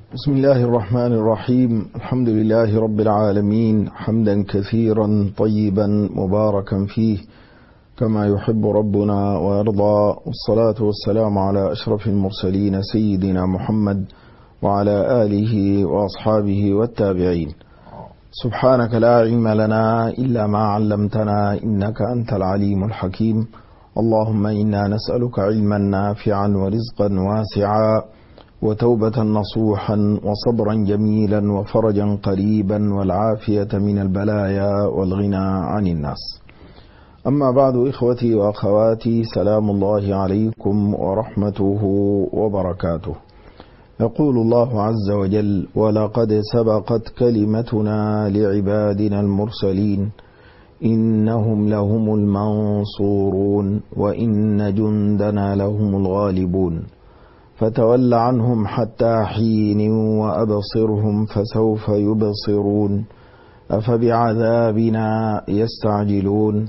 بسم الله الرحمن الرحيم. الحمد لله رب العالمين، حمدا كثيرا طيبا مباركا فيه كما يحب ربنا ويرضى، والصلاة والسلام على أشرف المرسلين سيدنا محمد وعلى آله وأصحابه والتابعين. سبحانك لا علم لنا إلا ما علمتنا إنك أنت العليم الحكيم. اللهم إنا نسألك علما نافعا ورزقا واسعا وتوبة نصوحا وصبرا جميلا وفرجا قريبا والعافية من البلايا والغنى عن الناس. أما بعد، إخوتي وأخواتي، سلام الله عليكم ورحمته وبركاته. يقول الله عز وجل: ولقد سبقت كلمتنا لعبادنا المرسلين إنهم لهم المنصورون وإن جندنا لهم الغالبون فتول عنهم حتى حين وأبصرهم فسوف يبصرون أفبعذابنا يستعجلون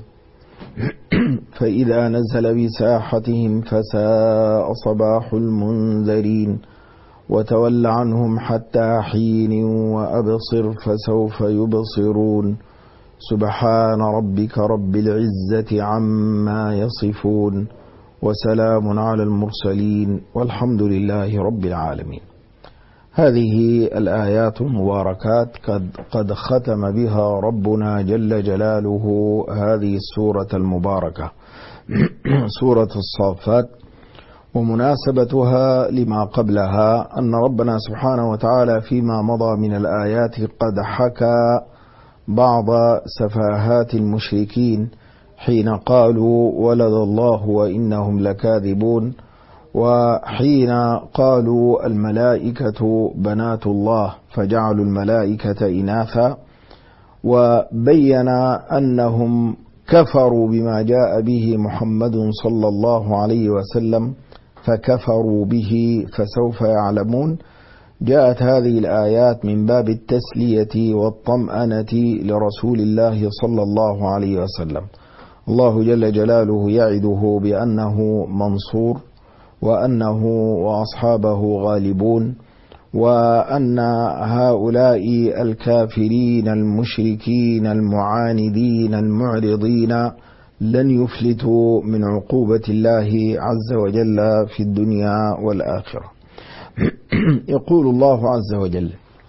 فإذا نزل بساحتهم فساء صباح المنذرين وتول عنهم حتى حين وأبصر فسوف يبصرون سبحان ربك رب العزة عما يصفون وسلام على المرسلين والحمد لله رب العالمين. هذه الآيات المباركات قد ختم بها ربنا جل جلاله هذه السورة المباركة سورة الصافات، ومناسبتها لما قبلها أن ربنا سبحانه وتعالى فيما مضى من الآيات قد حكى بعض سفاهات المشركين حين قالوا ولد الله وإنهم لكاذبون، وحين قالوا الملائكة بنات الله فجعلوا الملائكة إناثا، وبين أنهم كفروا بما جاء به محمد صلى الله عليه وسلم فكفروا به فسوف يعلمون. جاءت هذه الآيات من باب التسلية والطمأنة لرسول الله صلى الله عليه وسلم. الله جل جلاله يعده بأنه منصور، وأنه وأصحابه غالبون، وأن هؤلاء الكافرين المشركين المعاندين المعرضين لن يفلتوا من عقوبة الله عز وجل في الدنيا والآخرة. يقول الله عز وجل: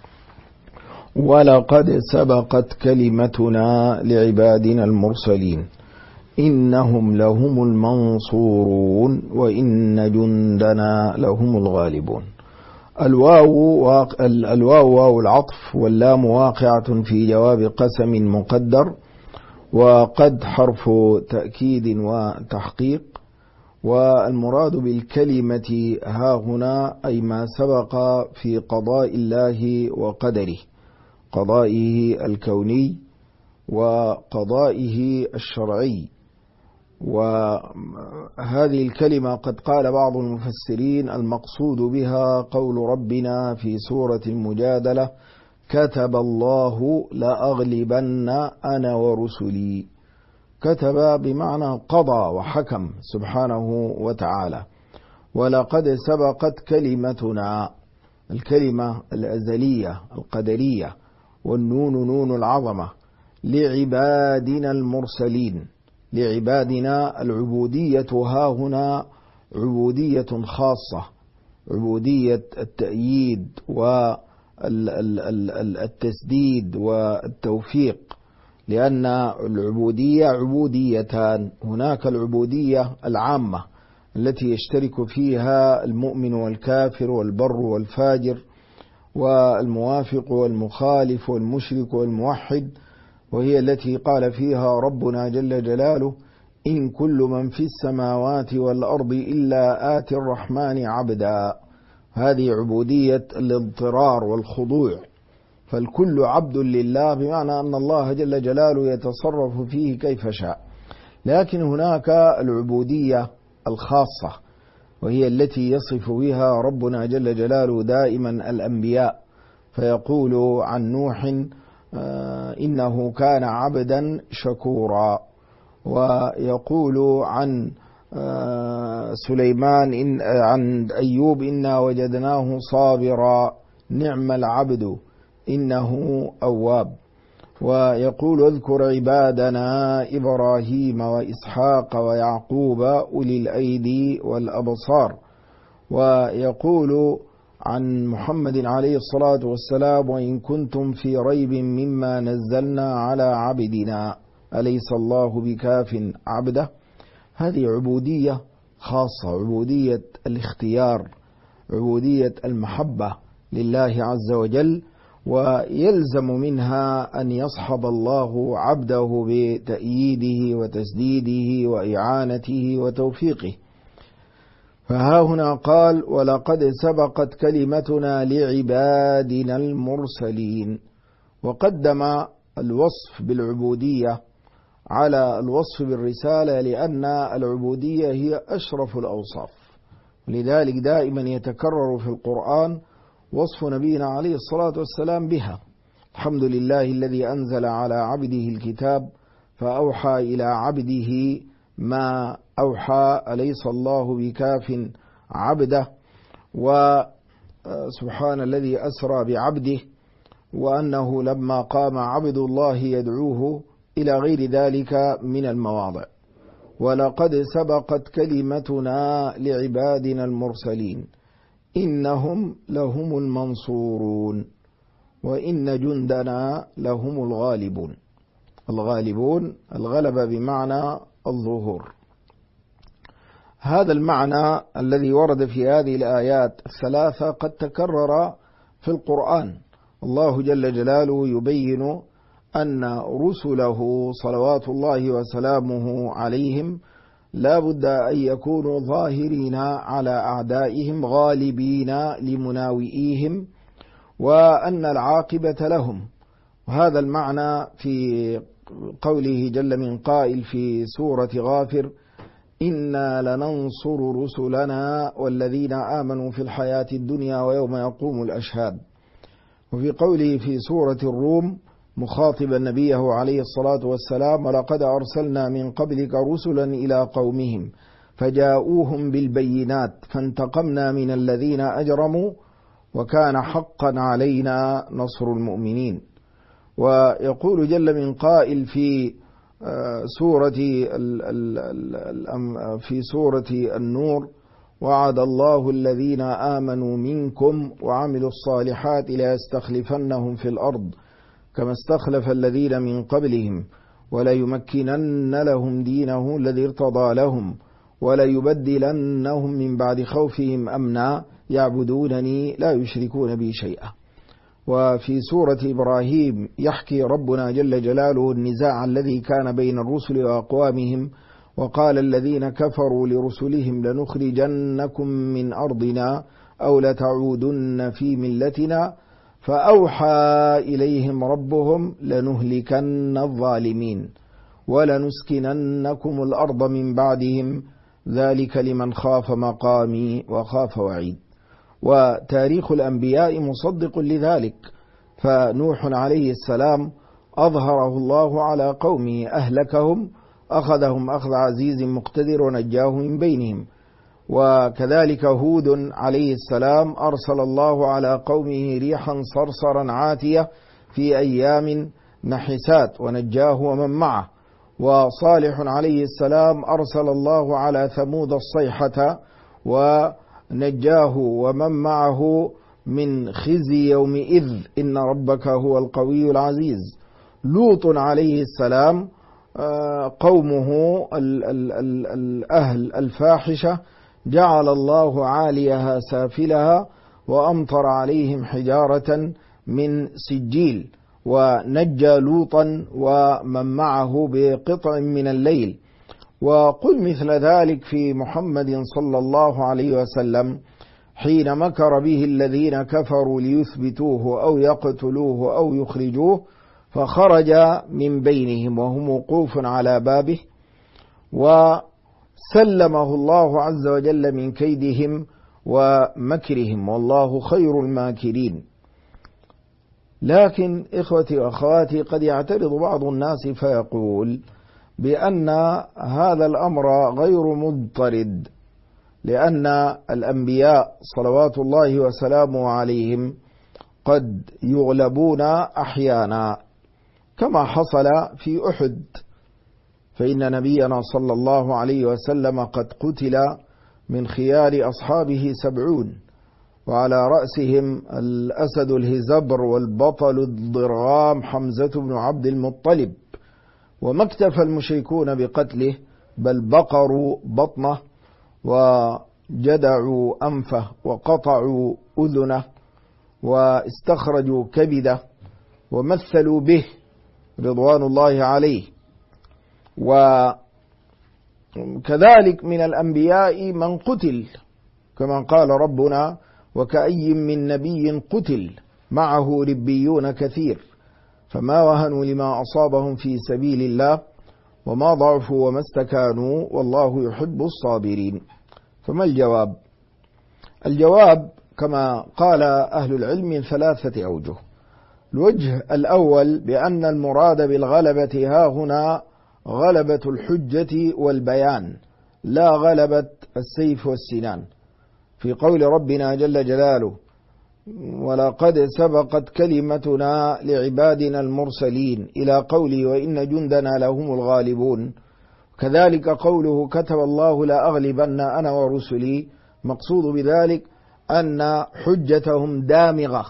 ولقد سبقت كلمتنا لعبادنا المرسلين إنهم لهم المنصورون وإن جندنا لهم الغالبون. الواو واو العطف، واللام واقعة في جواب قسم مقدر، وقد حرف تأكيد وتحقيق. والمراد بالكلمة ها هنا أي ما سبق في قضاء الله وقدره، قضائه الكوني وقضائه الشرعي. وهذه الكلمة قد قال بعض المفسرين المقصود بها قول ربنا في سورة المجادلة: كتب الله لأغلبن أنا ورسلي. كتب بمعنى قضى وحكم سبحانه وتعالى. ولقد سبقت كلمتنا، الكلمة الأزلية القدرية، والنون نون العظمة، لعبادنا المرسلين. لعبادنا العبودية ها هنا عبودية خاصة، عبودية التأييد والتسديد والتوفيق، لأن العبودية عبوديتان: هناك العبودية العامة التي يشترك فيها المؤمن والكافر والبر والفاجر والموافق والمخالف والمشرك والموحد، وهي التي قال فيها ربنا جل جلاله: إن كل من في السماوات والأرض إلا آتي الرحمن عبدا. هذه عبودية الاضطرار والخضوع، فالكل عبد لله، بمعنى أن الله جل جلاله يتصرف فيه كيف شاء. لكن هناك العبودية الخاصة، وهي التي يصف بها ربنا جل جلاله دائما الأنبياء، فيقول عن نوح: إنه كان عبدا شكورا، ويقول عن سليمان عن أيوب: إنا وجدناه صابرا نعم العبد إنه أواب. ويقول اذكر عبادنا إبراهيم وإسحاق ويعقوب أولي الأيدي والأبصار. ويقول عن محمد عليه الصلاة والسلام وإن كنتم في ريب مما نزلنا على عبدنا أليس الله بكاف عبده. هذه عبودية خاصة، عبودية الاختيار، عبودية المحبة لله عز وجل، ويلزم منها أن يصحب الله عبده بتأييده وتسديده وإعانته وتوفيقه. فها هنا قال ولقد سبقت كلمتنا لعبادنا المرسلين، وقدم الوصف بالعبودية على الوصف بالرسالة لأن العبودية هي أشرف الأوصاف، لذلك دائما يتكرر في القرآن وصف نبينا عليه الصلاة والسلام بها. الحمد لله الذي أنزل على عبده الكتاب فأوحى إلى عبده ما أوحى أليس الله بكاف عبده، وسبحان الذي أسرى بعبده، وأنه لما قام عبد الله يدعوه إلى غير ذلك من المواضع. ولقد سبقت كلمتنا لعبادنا المرسلين إنهم لهم المنصورون وإن جندنا لهم الغالبون. الغالبون الغلبة بمعنى الظهور. هذا المعنى الذي ورد في هذه الآيات الثلاثة قد تكرر في القرآن. الله جل جلاله يبين أن رسله صلوات الله وسلامه عليهم لا بد أن يكونوا ظاهرين على أعدائهم غالبين لمناوئيهم، وأن العاقبة لهم. وهذا المعنى في قوله جل من قائل في سورة غافر إنا لننصر رسلنا والذين آمنوا في الحياة الدنيا ويوم يقوم الأشهاد. وفي قوله في سورة الروم مخاطبا نبيه عليه الصلاة والسلام ولقد أرسلنا من قبلك رسلا إلى قومهم فجاءوهم بالبينات فانتقمنا من الذين أجرموا وكان حقا علينا نصر المؤمنين. ويقول جل من قائل في سورة النور وعد الله الذين آمنوا منكم وعملوا الصالحات ليستخلفنهم في الأرض كما استخلف الذين من قبلهم وليمكنن لهم دينه الذي ارتضى لهم وليبدلنهم من بعد خوفهم أمنا يعبدونني لا يشركون بي شيئا. وفي سورة إبراهيم يحكي ربنا جل جلاله النزاع الذي كان بين الرسل وأقوامهم وقال الذين كفروا لرسلهم لنخرجنكم من أرضنا أو لتعودن في ملتنا فأوحى إليهم ربهم لنهلكن الظالمين ولنسكننكم الأرض من بعدهم ذلك لمن خاف مقامي وخاف وعيد. وتاريخ الأنبياء مصدق لذلك، فنوح عليه السلام أظهره الله على قومه أهلكهم أخذهم أخذ عزيز مقتدر ونجاه من بينهم. وكذلك هود عليه السلام أرسل الله على قومه ريحا صرصرا عاتية في أيام نحسات ونجاه ومن معه. وصالح عليه السلام أرسل الله على ثمود الصيحة ونجاه ومن معه من خزي يومئذ إن ربك هو القوي العزيز. لوط عليه السلام قومه الأهل الفاحشة جعل الله عاليها سافلها وأمطر عليهم حجارة من سجيل ونجى لوطا ومن معه بقطع من الليل. وقل مثل ذلك في محمد صلى الله عليه وسلم حين مكر به الذين كفروا ليثبتوه أو يقتلوه أو يخرجوه فخرج من بينهم وهم وقوف على بابه وسلمه الله عز وجل من كيدهم ومكرهم والله خير الماكرين. لكن إخوتي وأخواتي قد يعترض بعض الناس فيقول بأن هذا الأمر غير مضطرد، لأن الأنبياء صلوات الله وسلامه عليهم قد يغلبون أحيانا، كما حصل في أحد، فإن نبينا صلى الله عليه وسلم قد قتل من خيار أصحابه 70، وعلى رأسهم الأسد الهزبر والبطل الضرغام حمزة بن عبد المطلب، وما اكتفى المشركون بقتله بل بقروا بطنه وجدعوا أنفه وقطعوا أذنه واستخرجوا كبده ومثلوا به رضوان الله عليه. وكذلك من الأنبياء من قتل، كما قال ربنا: وكأي من نبي قتل معه ربيون كثير فما وهنوا لما أصابهم في سبيل الله وما ضعفوا وما استكانوا والله يحب الصابرين. فما الجواب؟ الجواب كما قال أهل العلم من 3 أوجه. الوجه الأول بأن المراد بالغلبة ها هنا غلبة الحجة والبيان، لا غلبة السيف والسنان، في قول ربنا جل جلاله: ولقد سبقت كلمتنا لعبادنا المرسلين، إلى قوله: وإن جندنا لهم الغالبون. كذلك قوله: كتب الله لا أغلبن أنا ورسلي، مقصود بذلك أن حجتهم دامغة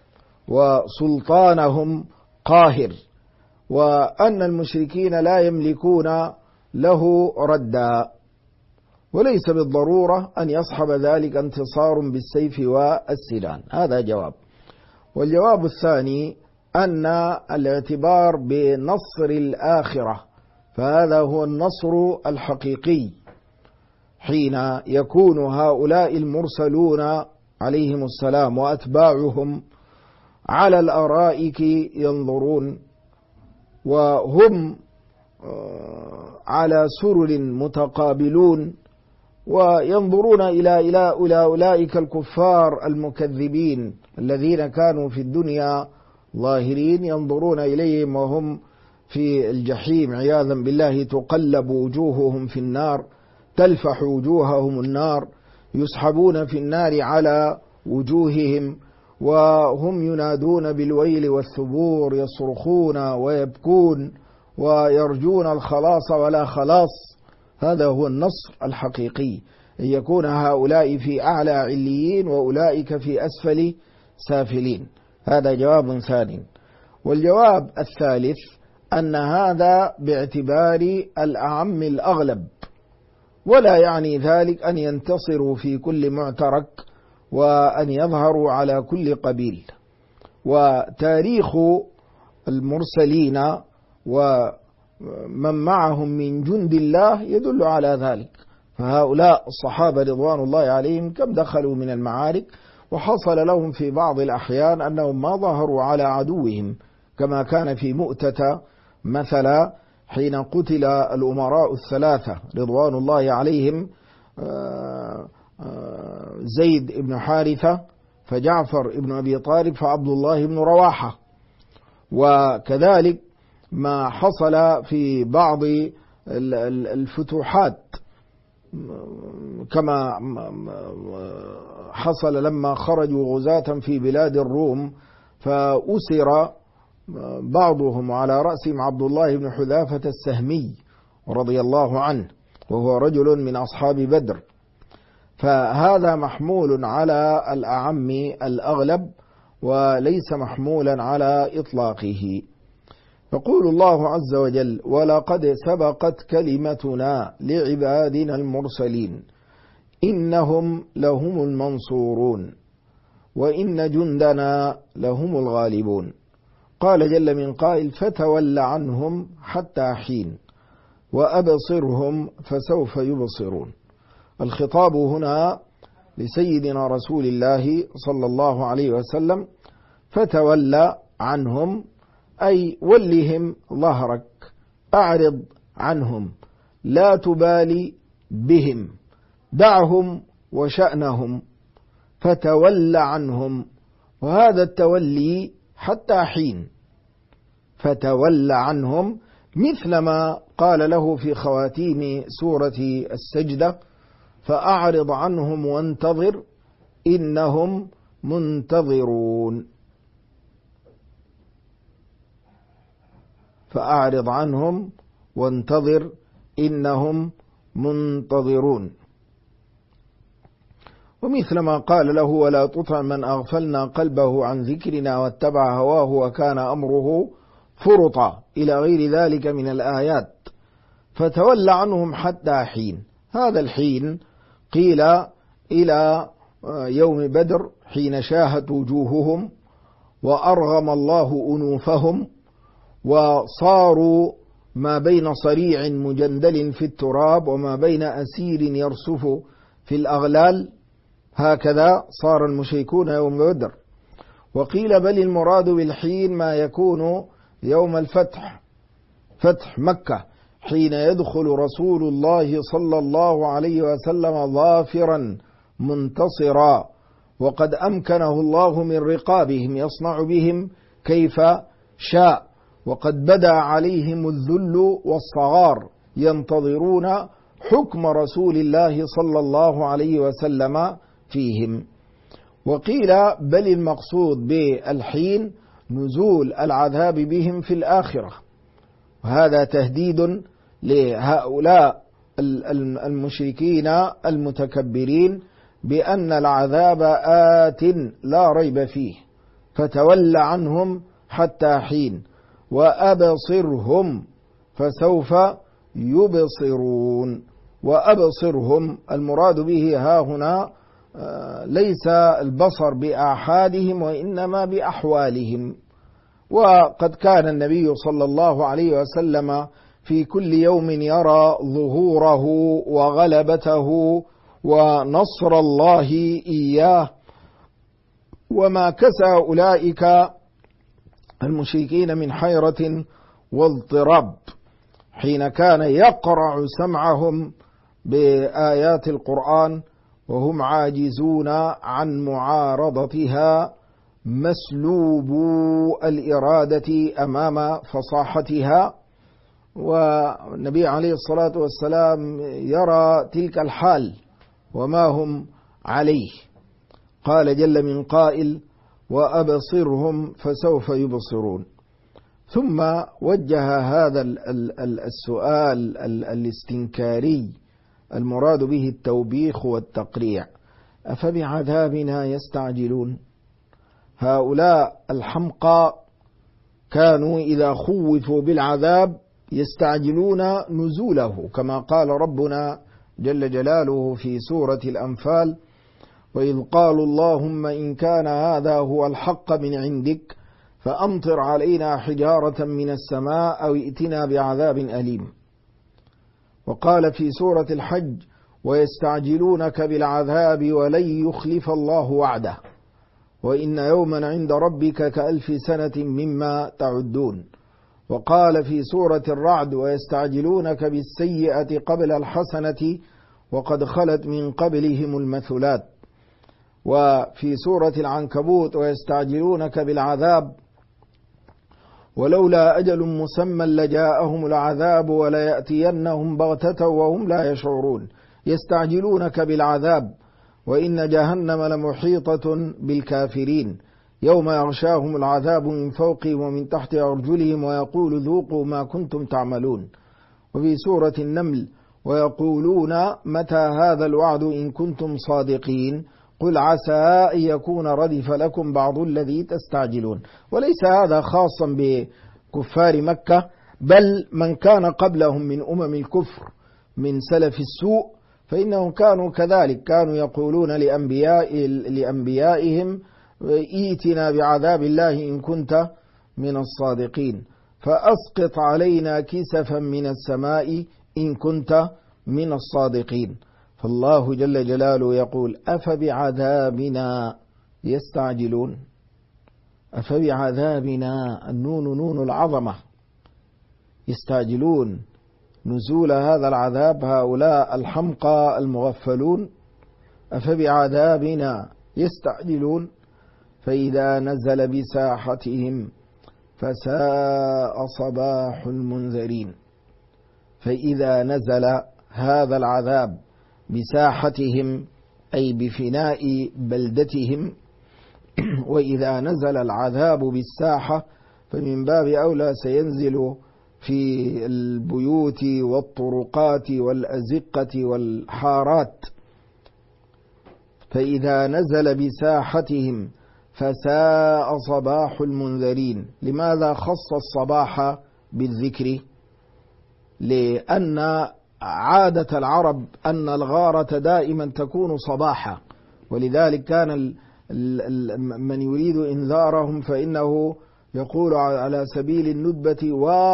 وسلطانهم قاهر، وأن المشركين لا يملكون له ردا، وليس بالضرورة أن يصحب ذلك انتصار بالسيف والسنان. هذا جواب. والجواب الثاني أن الاعتبار بنصر الآخرة، فهذا هو النصر الحقيقي، حين يكون هؤلاء المرسلون عليهم السلام وأتباعهم على الأرائك ينظرون، وهم على سرر متقابلون، وينظرون إلى أولئك الكفار المكذبين الذين كانوا في الدنيا ظاهرين، ينظرون إليهم وهم في الجحيم عياذا بالله، تقلب وجوههم في النار، تلفح وجوههم النار، يسحبون في النار على وجوههم، وهم ينادون بالويل والثبور، يصرخون ويبكون ويرجون الخلاص ولا خلاص. هذا هو النصر الحقيقي، أن يكون هؤلاء في أعلى عليين وأولئك في أسفل سافلين. هذا جواب ثاني. والجواب الثالث أن هذا باعتبار الأعم الأغلب، ولا يعني ذلك أن ينتصروا في كل معترك وأن يظهروا على كل قبيل. وتاريخ المرسلين ومن معهم من جند الله يدل على ذلك، فهؤلاء الصحابة رضوان الله عليهم كم دخلوا من المعارك، وحصل لهم في بعض الأحيان أنهم ما ظهروا على عدوهم، كما كان في مؤتة مثلا حين قتل الأمراء 3 رضوان الله عليهم، زيد بن حارثة، فجعفر بن أبي طالب، فعبد الله بن رواحة. وكذلك ما حصل في بعض الفتوحات، كما حصل لما خرجوا غزاة في بلاد الروم فأسر بعضهم، على رأسهم عبد الله بن حذافة السهمي رضي الله عنه، وهو رجل من أصحاب بدر. فهذا محمول على الأعم الأغلب وليس محمولا على إطلاقه. يقول الله عز وجل: ولقد سبقت كلمتنا لعبادنا المرسلين إنهم لهم المنصورون وإن جندنا لهم الغالبون. قال جل من قائل: فتول عنهم حتى حين وأبصرهم فسوف يبصرون. الخطاب هنا لسيدنا رسول الله صلى الله عليه وسلم، فتول عنهم أي ولهم ظهرك، أعرض عنهم، لا تبالي بهم، دعهم وشأنهم، فتول عنهم. وهذا التولي حتى حين، فتول عنهم، مثلما قال له في خواتيم سورة السجدة: فأعرض عنهم وانتظر إنهم منتظرون. فأعرض عنهم وانتظر إنهم منتظرون. ومثل ما قال له ولا تطع من أغفلنا قلبه عن ذكرنا واتبع هواه وكان أمره فرطا إلى غير ذلك من الآيات. فتولى عنهم حتى حين. هذا الحين قيل إلى يوم بدر حين شاهت وجوههم وأرغم الله أنوفهم وصاروا ما بين صريع مجندل في التراب وما بين أسير يرسف في الأغلال، هكذا صار المشركون يوم بدر. وقيل بل المراد بالحين ما يكون يوم الفتح، فتح مكة، حين يدخل رسول الله صلى الله عليه وسلم ظافرا منتصرا وقد أمكنه الله من رقابهم يصنع بهم كيف شاء، وقد بدا عليهم الذل والصغار ينتظرون حكم رسول الله صلى الله عليه وسلم فيهم. وقيل بل المقصود بالحين نزول العذاب بهم في الآخرة، وهذا تهديد لهؤلاء المشركين المتكبرين بأن العذاب آت لا ريب فيه. فتول عنهم حتى حين وأبصرهم فسوف يبصرون. وأبصرهم المراد به ها هنا ليس البصر بآحادهم وإنما بأحوالهم. وقد كان النبي صلى الله عليه وسلم في كل يوم يرى ظهوره وغلبته ونصر الله إياه، وما كسى أولئك المشركين من حيرة واضطراب حين كان يقرع سمعهم بآيات القرآن وهم عاجزون عن معارضتها مسلوبو الإرادة أمام فصاحتها. والنبي عليه الصلاة والسلام يرى تلك الحال وما هم عليه. قال جل من قائل وأبصرهم فسوف يبصرون. ثم وجه هذا السؤال الاستنكاري المراد به التوبيخ والتقريع: أفبعذابنا يستعجلون؟ هؤلاء الحمقى كانوا إذا خوفوا بالعذاب يستعجلون نزوله، كما قال ربنا جل جلاله في سورة الأنفال: وإذ قالوا اللهم إن كان هذا هو الحق من عندك فأمطر علينا حجارة من السماء أو ائتنا بعذاب أليم. وقال في سورة الحج: ويستعجلونك بالعذاب ولن يخلف الله وعده وإن يوما عند ربك كألف سنة مما تعدون. وقال في سورة الرعد: ويستعجلونك بالسيئة قبل الحسنة وقد خلت من قبلهم المثلات. وفي سورة العنكبوت: ويستعجلونك بالعذاب ولولا أجل مسمى لجاءهم العذاب وليأتينهم بغتة وهم لا يشعرون. يستعجلونك بالعذاب وإن جهنم لمحيطة بالكافرين يوم يغشاهم العذاب من فوقهم ومن تحت أرجلهم ويقول ذوقوا ما كنتم تعملون. وفي سورة النمل: ويقولون متى هذا الوعد إن كنتم صادقين قل عسى أن يكون ردف لكم بعض الذي تستعجلون. وليس هذا خاصا بكفار مكة، بل من كان قبلهم من أمم الكفر من سلف السوء فإنهم كانوا كذلك، كانوا يقولون لأنبيائهم ائتنا بعذاب الله إن كنت من الصادقين، فأسقط علينا كسفا من السماء إن كنت من الصادقين. فالله جل جلاله يقول: أفبعذابنا يستعجلون؟ أفبعذابنا، النون نون العظمة، يستعجلون نزول هذا العذاب هؤلاء الحمقى المغفلون. أفبعذابنا يستعجلون؟ فإذا نزل بساحتهم فساء صباح المنذرين. فإذا نزل هذا العذاب بساحتهم أي بفناء بلدتهم، وإذا نزل العذاب بالساحة فمن باب أولى سينزل في البيوت والطرقات والأزقة والحارات. فإذا نزل بساحتهم فساء صباح المنذرين. لماذا خص الصباح بالذكر؟ لأن عادة العرب أن الغارة دائما تكون صباحا، ولذلك كان من يريد إنذارهم فإنه يقول على سبيل الندبة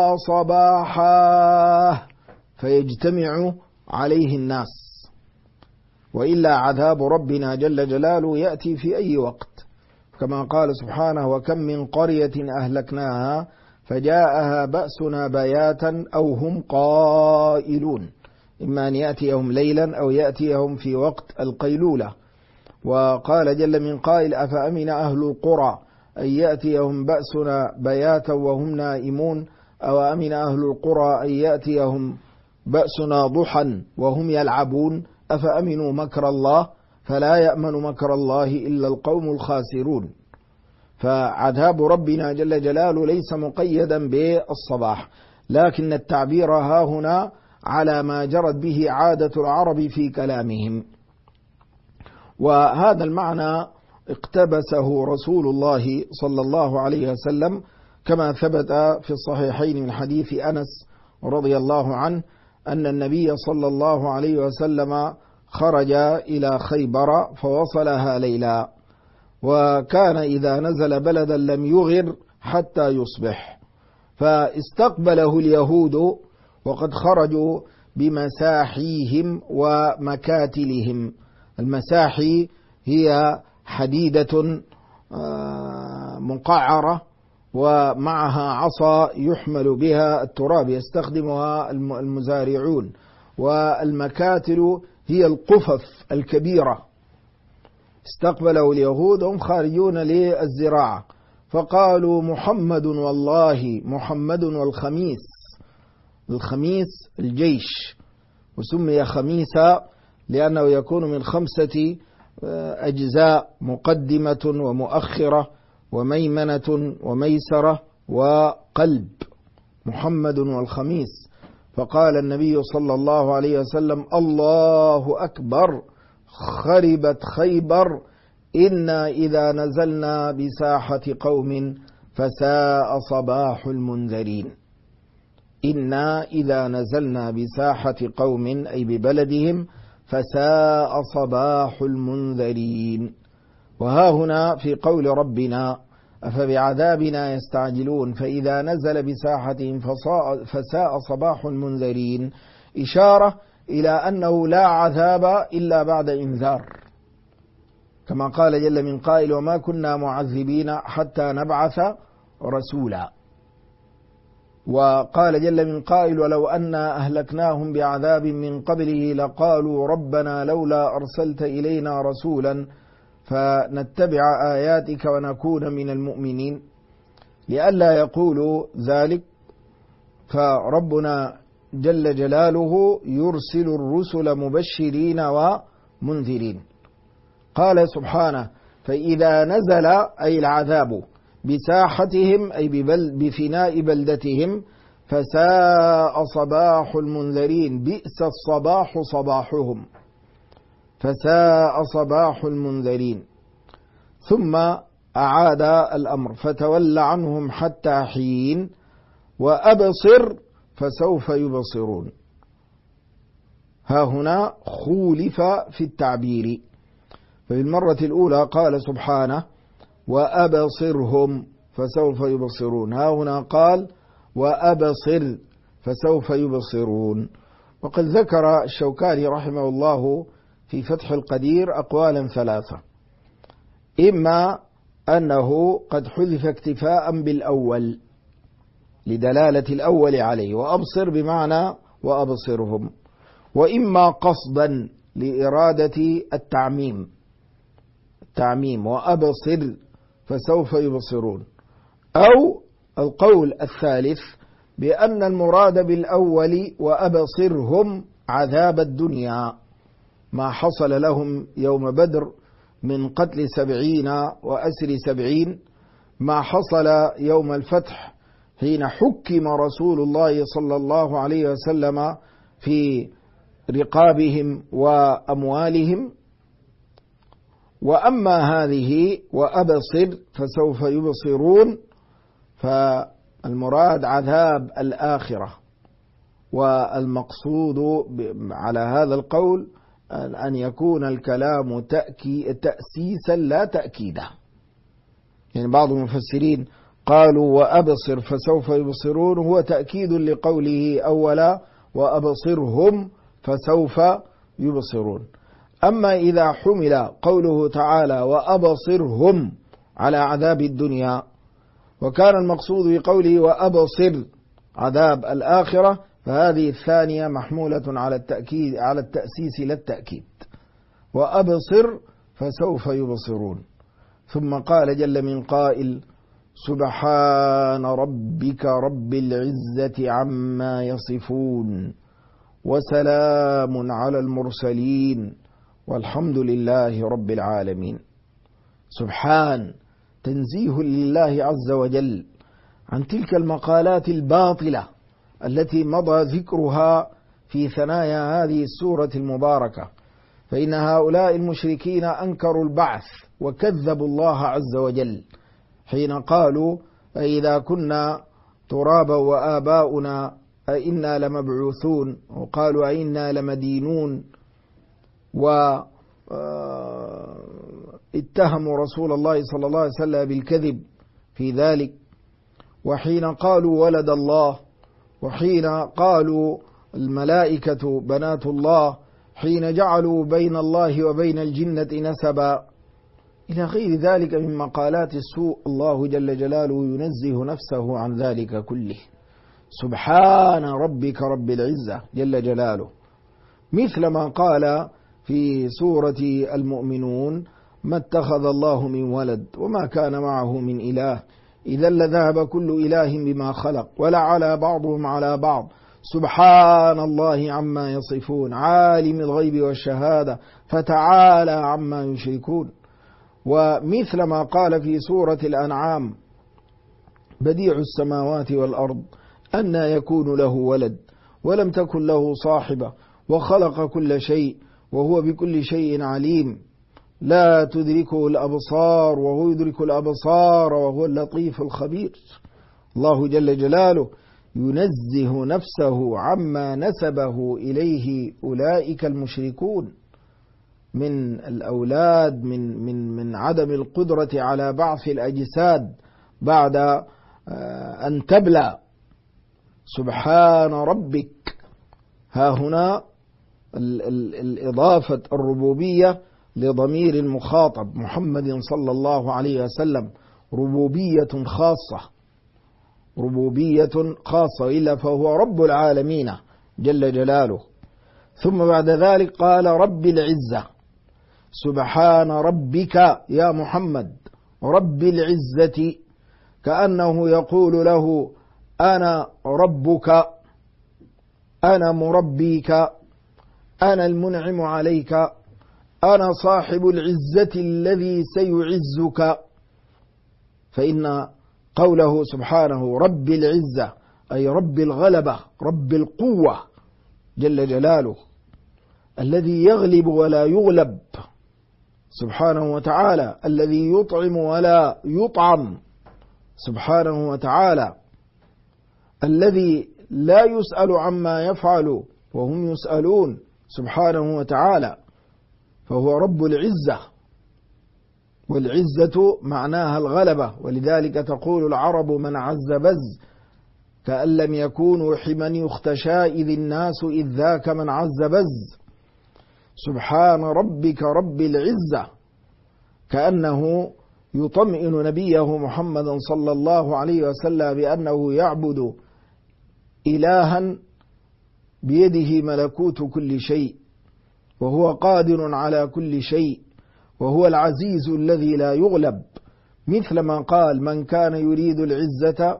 وصباحا، فيجتمع عليه الناس. وإلا عذاب ربنا جل جلاله يأتي في أي وقت، كما قال سبحانه: وكم من قرية أهلكناها فجاءها بأسنا بياتا أو هم قائلون، إما أن يأتيهم ليلا أو يأتيهم في وقت القيلولة. وقال جل من قائل: أفأمن أهل القرى أن يأتيهم بأسنا بياتا وهم نائمون، أو أمن أهل القرى أن يأتيهم بأسنا ضحى وهم يلعبون، أفأمنوا مكر الله فلا يأمن مكر الله إلا القوم الخاسرون. فعذاب ربنا جل جلاله ليس مقيدا بالصباح، لكن التعبير ها هنا على ما جرت به عادة العرب في كلامهم. وهذا المعنى اقتبسه رسول الله صلى الله عليه وسلم كما ثبت في الصحيحين من حديث أنس رضي الله عنه أن النبي صلى الله عليه وسلم خرج إلى خيبر فوصلها ليلا، وكان إذا نزل بلدا لم يغر حتى يصبح، فاستقبله اليهود وقد خرجوا بمساحيهم ومكاتلهم. المساحي هي حديدة مقعرة ومعها عصا يحمل بها التراب يستخدمها المزارعون، والمكاتل هي القفف الكبيرة. استقبله اليهود هم خارجون للزراعة، فقالوا: محمد والله، محمد والخميس. الخميس الجيش، وسمي خميسا لأنه يكون من 5 أجزاء: مقدمة ومؤخرة وميمنة وميسرة وقلب، محمد والخميس. فقال النبي صلى الله عليه وسلم: الله أكبر، خربت خيبر، إنا إذا نزلنا بساحة قوم فساء صباح المنذرين. إنا إذا نزلنا بساحة قوم أي ببلدهم فساء صباح المنذرين. وها هنا في قول ربنا: أفبعذابنا يستعجلون فإذا نزل بساحتهم فساء صباح المنذرين، إشارة إلى أنه لا عذاب إلا بعد إنذار، كما قال جل من قائل: وما كنا معذبين حتى نبعث رسولا. وقال جل من قائل: ولو أنا أهلكناهم بعذاب من قبله لقالوا ربنا لولا أرسلت إلينا رسولا فنتبع آياتك ونكون من المؤمنين. لئلا يقولوا ذلك فربنا جل جلاله يرسل الرسل مبشرين ومنذرين. قال سبحانه: فإذا نزل أي العذاب بساحتهم أي بفناء بلدتهم فساء صباح المنذرين، بئس الصباح صباحهم، فساء صباح المنذرين. ثم أعاد الأمر: فتول عنهم حتى حين وأبصر فسوف يبصرون. ها هنا خولف في التعبير، ففي المرة الأولى قال سبحانه: وأبصرهم فسوف يبصرون، ها هنا قال: وأبصر فسوف يبصرون. وقد ذكر الشوكاني رحمه الله في فتح القدير أقوالا 3: إما أنه قد حذف اكتفاء بالأول لدلالة الأول عليه، وأبصر بمعنى وأبصرهم، وإما قصدا لإرادة التعميم وأبصر فسوف يبصرون، أو القول الثالث بأن المراد بالأول وأبصرهم عذاب الدنيا، ما حصل لهم يوم بدر من قتل 70 وأسر 70، ما حصل يوم الفتح حين حكم رسول الله صلى الله عليه وسلم في رقابهم وأموالهم. وأما هذه وأبصر فسوف يبصرون، فالمراد عذاب الآخرة، والمقصود على هذا القول أن يكون الكلام تأسيسا لا تأكيدا. يعني بعض المفسرين قالوا وأبصر فسوف يبصرون هو تأكيد لقوله أولا وأبصرهم فسوف يبصرون. أما إذا حمل قوله تعالى وأبصرهم على عذاب الدنيا، وكان المقصود بقوله وأبصر عذاب الآخرة، فهذه الثانية محمولة على التأكيد، على التأسيس لا التأكيد. وأبصر فسوف يبصرون. ثم قال جل من قائل سبحان ربك رب العزة عما يصفون وسلام على المرسلين والحمد لله رب العالمين. سبحان تنزيه لله عز وجل عن تلك المقالات الباطلة التي مضى ذكرها في ثنايا هذه السورة المباركة، فإن هؤلاء المشركين أنكروا البعث وكذبوا الله عز وجل حين قالوا أئذا كنا ترابا وآباؤنا أئنا لمبعوثون، وقالوا أئنا لمدينون، واتهموا رسول الله صلى الله عليه وسلم بالكذب في ذلك. وحين قالوا ولد الله، وحين قالوا الملائكة بنات الله، حين جعلوا بين الله وبين الجنة نسبا، إلى غير ذلك من مقالات السوء، الله جل جلاله ينزه نفسه عن ذلك كله. سبحان ربك رب العزة جل جلاله، مثل ما قال في سورة المؤمنون ما اتخذ الله من ولد وما كان معه من إله إذا لذهب كل إله بما خلق ولعلى بعضهم على بعض سبحان الله عما يصفون عالم الغيب والشهادة فتعالى عما يشركون. ومثل ما قال في سورة الأنعام بديع السماوات والأرض أنى يكون له ولد ولم تكن له صاحبة وخلق كل شيء وهو بكل شيء عليم لا تدركه الأبصار وهو يدرك الأبصار وهو اللطيف الخبير. الله جل جلاله ينزه نفسه عما نسبه إليه أولئك المشركون من الأولاد، من عدم القدرة على بعث الأجساد بعد أن تبلى. سبحان ربك، ها هنا الإضافة الربوبية لضمير المخاطب محمد صلى الله عليه وسلم ربوبية خاصة، ربوبية خاصة، إلا فهو رب العالمين جل جلاله. ثم بعد ذلك قال رب العزة، سبحان ربك يا محمد رب العزة، كأنه يقول له أنا ربك، أنا مربيك، أنا المنعم عليك، أنا صاحب العزة الذي سيعزك. فإن قوله سبحانه رب العزة أي رب الغلبة رب القوة جل جلاله، الذي يغلب ولا يغلب سبحانه وتعالى، الذي يطعم ولا يطعم سبحانه وتعالى، الذي لا يسأل عما يفعل وهم يسألون سبحانه وتعالى، فهو رب العزة. والعزة معناها الغلبة، ولذلك تقول العرب من عز بز، كأن لم يكونوا حمن يختشى إذ الناس إذ ذاك من عز بز. سبحان ربك رب العزة، كأنه يطمئن نبيه محمد صلى الله عليه وسلم بأنه يعبد إلها بيده ملكوت كل شيء، وهو قادر على كل شيء، وهو العزيز الذي لا يغلب، مثل ما قال من كان يريد العزة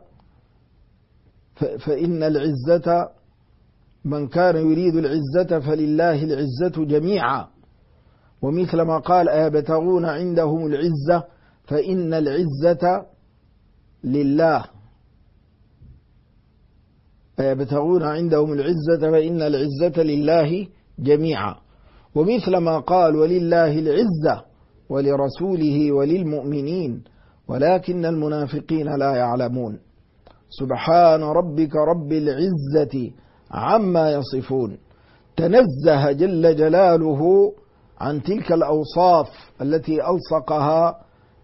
فإن العزة، من كان يريد العزة فلله العزة جميعا، ومثل ما قال أيبتغون عندهم العزة فإن العزة لله. أيبتغون عندهم العزة فإن العزة لله جميعا. ومثل ما قال ولله العزة ولرسوله وللمؤمنين ولكن المنافقين لا يعلمون. سبحان ربك رب العزة عما يصفون. تنزه جل جلاله عن تلك الأوصاف التي ألصقها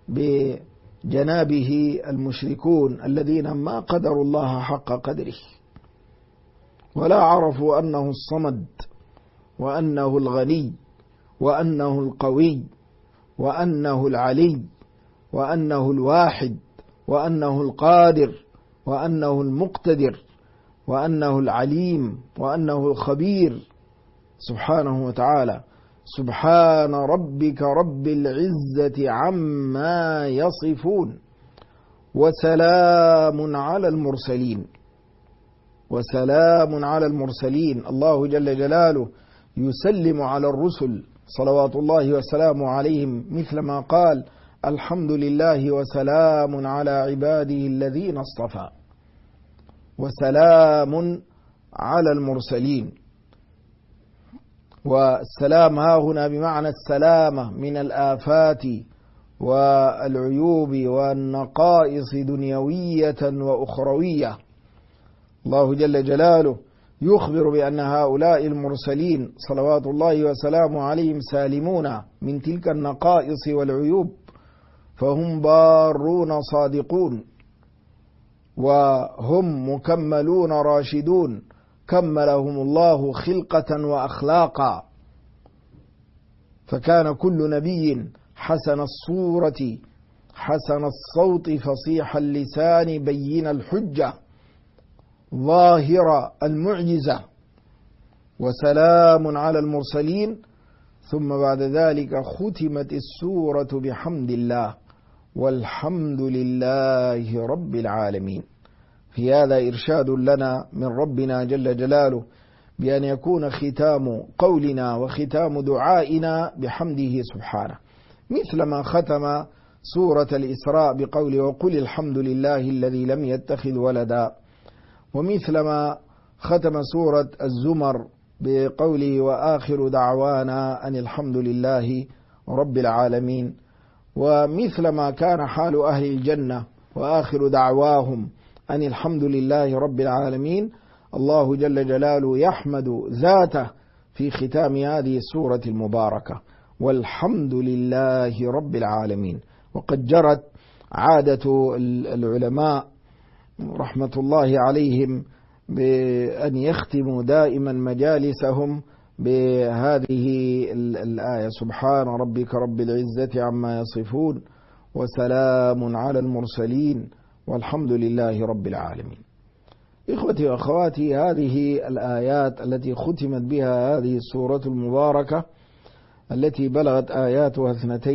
بجنابه المشركون الذين ما قدروا الله حق قدره، ولا عرفوا أنه الصمد وأنه الغني وأنه القوي وأنه العلي وأنه الواحد وأنه القادر وأنه المقتدر وأنه العليم وأنه الخبير سبحانه وتعالى. سبحان ربك رب العزة عما يصفون وسلام على المرسلين. وسلام على المرسلين. الله جل جلاله يسلم على الرسل صلوات الله وسلامه عليهم مثل ما قال الحمد لله وسلام على عباده الذين اصطفى. وسلام على المرسلين. والسلام ها هنا بمعنى السلامة من الآفات والعيوب والنقائص دنيوية وأخروية. الله جل جلاله يخبر بأن هؤلاء المرسلين صلوات الله وسلامه عليهم سالمون من تلك النقائص والعيوب، فهم بارون صادقون وهم مكملون راشدون، كملهم الله خلقة وأخلاقا. فكان كل نبي حسن الصورة حسن الصوت فصيح اللسان بين الحجة ظاهر المعجزة. وسلام على المرسلين. ثم بعد ذلك ختمت السورة بحمد الله والحمد لله رب العالمين. في هذا إرشاد لنا من ربنا جل جلاله بأن يكون ختام قولنا وختام دعائنا بحمده سبحانه، مثل ما ختم سورة الإسراء بقوله وقل الحمد لله الذي لم يتخذ ولدا، ومثل ما ختم سورة الزمر بقوله وآخر دعوانا أن الحمد لله رب العالمين، ومثل ما كان حال أهل الجنة وآخر دعواهم أن الحمد لله رب العالمين. الله جل جلاله يحمد ذاته في ختام هذه السورة المباركة والحمد لله رب العالمين. وقد جرت عادة العلماء رحمة الله عليهم بأن يختموا دائما مجالسهم بهذه الآية سبحان ربك رب العزة عما يصفون وسلام على المرسلين والحمد لله رب العالمين. إخوتي وأخواتي، هذه الآيات التي ختمت بها هذه السورة المباركة التي بلغت آياتها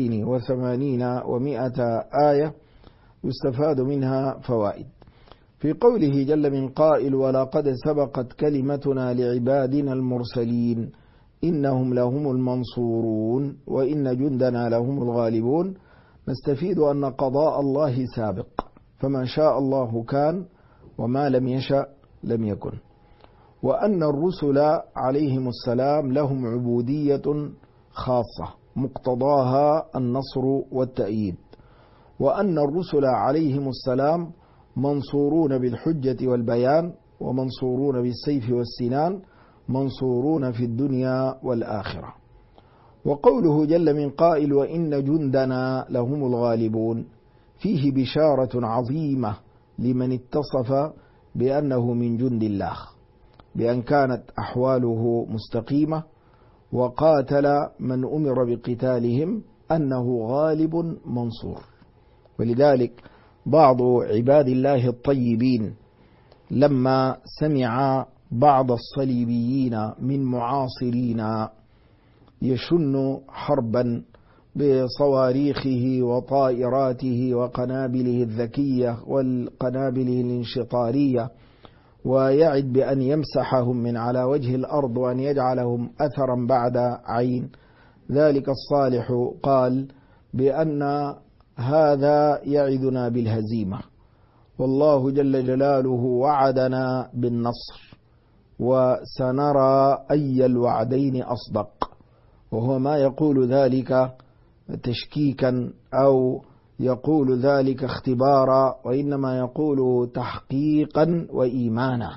82 و100 آية يستفاد منها فوائد. في قوله جل من قائل ولقد سبقت كلمتنا لعبادنا المرسلين إنهم لهم المنصورون وإن جندنا لهم الغالبون، نستفيد أن قضاء الله سابق، فما شاء الله كان وما لم يشأ لم يكن، وأن الرسل عليهم السلام لهم عبودية خاصة مقتضاها النصر والتأييد، وأن الرسل عليهم السلام منصورون بالحجة والبيان ومنصورون بالسيف والسنان، منصورون في الدنيا والآخرة. وقوله جل من قائل وإن جندنا لهم الغالبون فيه بشارة عظيمة لمن اتصف بأنه من جند الله، بأن كانت أحواله مستقيمة وقاتل من أمر بقتالهم أنه غالب منصور. ولذلك بعض عباد الله الطيبين لما سمع بعض الصليبيين من معاصرين يشن حربا بصواريخه وطائراته وقنابله الذكية والقنابله الانشطارية ويعد بأن يمسحهم من على وجه الأرض وأن يجعلهم أثرا بعد عين، ذلك الصالح قال بأن هذا يعدنا بالهزيمة، والله جل جلاله وعدنا بالنصر، وسنرى أي الوعدين أصدق. وهو ما يقول ذلك تشكيكا أو يقول ذلك اختبارا، وإنما يقول تحقيقا وإيمانا.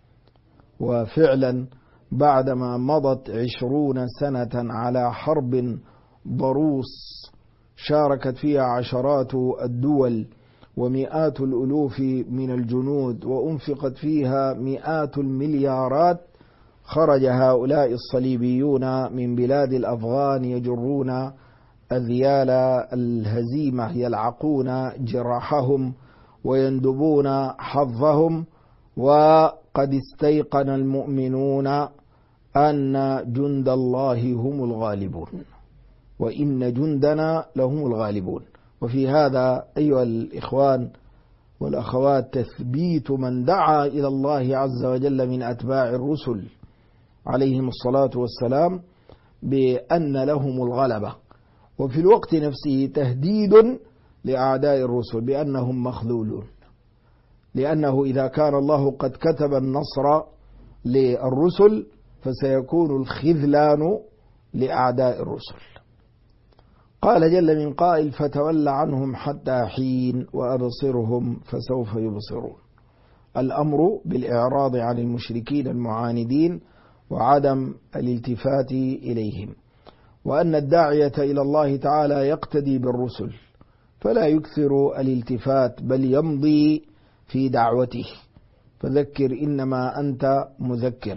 وفعلا بعدما مضت 20 سنة على حرب ضروس شاركت فيها عشرات الدول ومئات الألوف من الجنود، وأنفقت فيها مئات المليارات، خرج هؤلاء الصليبيون من بلاد الأفغان يجرون أذيال الهزيمة، يلعقون جراحهم ويندبون حظهم، وقد استيقن المؤمنون أن جند الله هم الغالبون، وإن جندنا لهم الغالبون. وفي هذا أيها الإخوان والأخوات تثبيت من دعا إلى الله عز وجل من أتباع الرسل عليهم الصلاة والسلام بأن لهم الغلبة، وفي الوقت نفسه تهديد لأعداء الرسل بأنهم مخذولون، لأنه إذا كان الله قد كتب النصر للرسل فسيكون الخذلان لأعداء الرسل. قال جل من قائل: فتول عنهم حتى حين وأبصرهم فسوف يبصرون. الأمر بالإعراض عن المشركين المعاندين وعدم الالتفات إليهم، وأن الداعية إلى الله تعالى يقتدي بالرسل فلا يكثر الالتفات بل يمضي في دعوته، فذكر إنما أنت مذكر.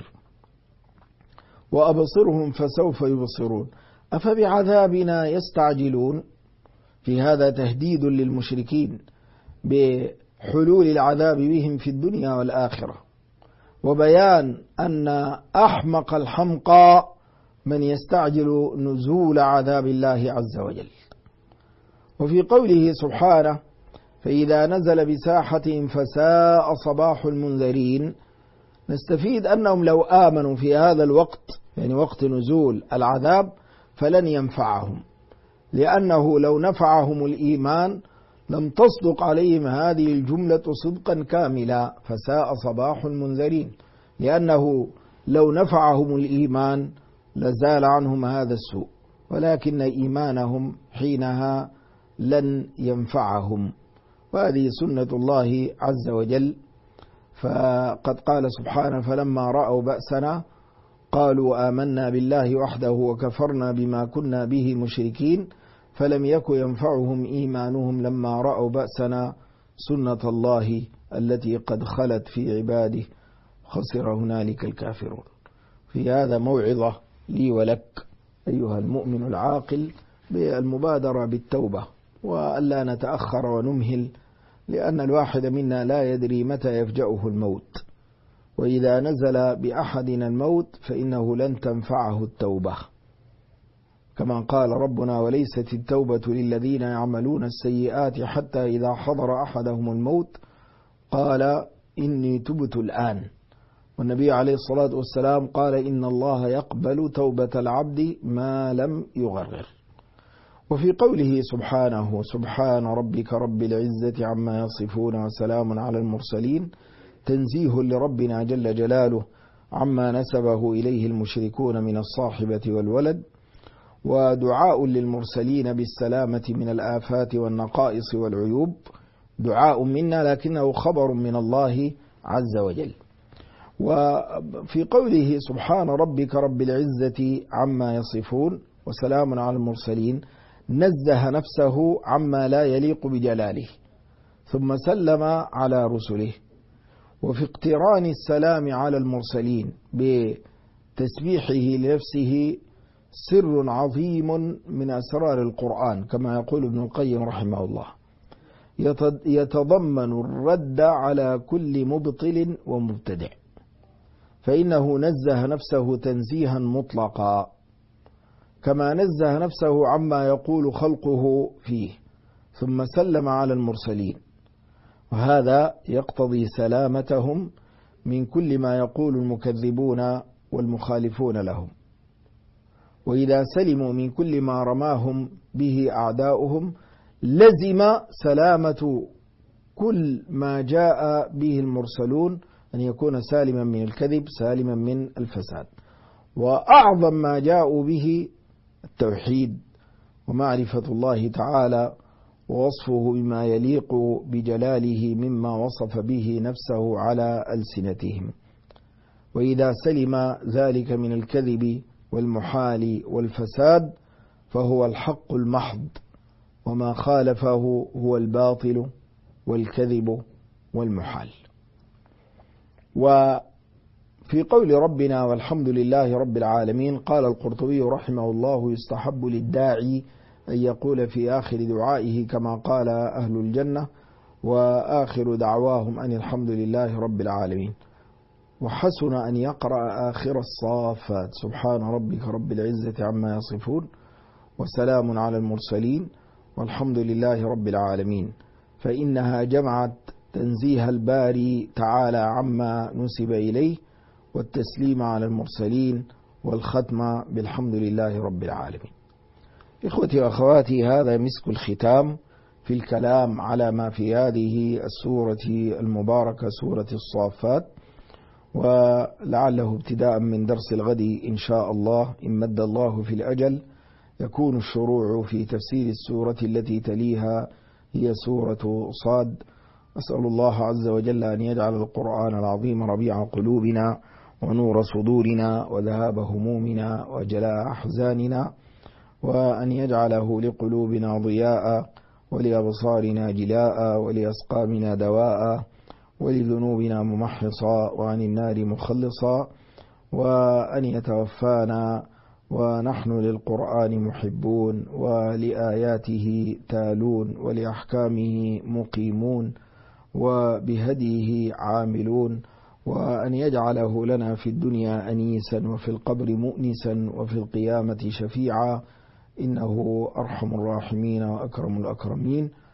وأبصرهم فسوف يبصرون. أفبعذابنا يستعجلون؟ في هذا تهديد للمشركين بحلول العذاب بهم في الدنيا والآخرة، وبيان أن أحمق الحمقى من يستعجل نزول عذاب الله عز وجل. وفي قوله سبحانه: فإذا نزل بساحتهم فساء صباح المنذرين، نستفيد أنهم لو آمنوا في هذا الوقت، يعني وقت نزول العذاب، فلن ينفعهم، لأنه لو نفعهم الإيمان لم تصدق عليهم هذه الجملة صدقا كاملا، فساء صباح المنذرين، لأنه لو نفعهم الإيمان لزال عنهم هذا السوء، ولكن إيمانهم حينها لن ينفعهم، وهذه سنة الله عز وجل. فقد قال سبحانه: فلما رأوا بأسنا قالوا آمنا بالله وحده وكفرنا بما كنا به مشركين فلم يك ينفعهم إيمانهم لما رأوا بأسنا سنة الله التي قد خلت في عباده خسر هنالك الكافرون. في هذا موعظة لي ولك أيها المؤمن العاقل بالمبادرة بالتوبة، وألا نتأخر ونمهل، لأن الواحد منا لا يدري متى يفجأه الموت، وإذا نزل بأحدنا الموت فإنه لن تنفعه التوبة، كما قال ربنا: وليست التوبة للذين يعملون السيئات حتى إذا حضر أحدهم الموت قال إني تبت الآن. والنبي عليه الصلاة والسلام قال: إن الله يقبل توبة العبد ما لم يغرر. وفي قوله سبحانه: سبحان ربك رب العزة عما يصفون وسلام على المرسلين، تنزيه لربنا جل جلاله عما نسبه إليه المشركون من الصاحبة والولد، ودعاء للمرسلين بالسلامة من الآفات والنقائص والعيوب، دعاء منا لكنه خبر من الله عز وجل. وفي قوله سبحان ربك رب العزة عما يصفون وسلام على المرسلين، نزه نفسه عما لا يليق بجلاله ثم سلم على رسله. وفي اقتران السلام على المرسلين بتسبيحه لنفسه سر عظيم من أسرار القرآن، كما يقول ابن القيم رحمه الله: يتضمن الرد على كل مبطل ومبتدع، فإنه نزه نفسه تنزيها مطلقا، كما نزه نفسه عما يقول خلقه فيه، ثم سلم على المرسلين، وهذا يقتضي سلامتهم من كل ما يقول المكذبون والمخالفون لهم. وإذا سلموا من كل ما رماهم به أعداؤهم لزم سلامة كل ما جاء به المرسلون أن يكون سالما من الكذب سالما من الفساد. وأعظم ما جاءوا به التوحيد ومعرفة الله تعالى ووصفه بما يليق بجلاله مما وصف به نفسه على ألسنتهم. وإذا سلم ذلك من الكذب والمحال والفساد فهو الحق المحض، وما خالفه هو الباطل والكذب والمحال. وفي قول ربنا والحمد لله رب العالمين قال القرطبي رحمه الله: يستحب للداعي أن يقول في آخر دعائه كما قال أهل الجنة: وآخر دعواهم أن الحمد لله رب العالمين. وحسن أن يقرأ آخر الصافات: سبحان ربك رب العزة عما يصفون وسلام على المرسلين والحمد لله رب العالمين، فإنها جمعت تنزيه الباري تعالى عما نسب إليه والتسليم على المرسلين والختم بالحمد لله رب العالمين. إخوتي وأخواتي، هذا مسك الختام في الكلام على ما في هذه السورة المباركة سورة الصافات، ولعله ابتداء من درس الغد إن شاء الله إن مد الله في الأجل يكون الشروع في تفسير السورة التي تليها هي سورة صاد. أسأل الله عز وجل أن يجعل القرآن العظيم ربيع قلوبنا ونور صدورنا وذهاب همومنا وجلاء أحزاننا، وأن يجعله لقلوبنا ضياء ولأبصارنا جلاء ولأسقامنا دواء ولذنوبنا ممحصا وعن النار مخلصا، وأن يتوفانا ونحن للقرآن محبون ولآياته تالون ولأحكامه مقيمون وبهديه عاملون، وأن يجعله لنا في الدنيا أنيسا وفي القبر مؤنسا وفي القيامة شفيعا، إنه أرحم الراحمين وأكرم الأكرمين.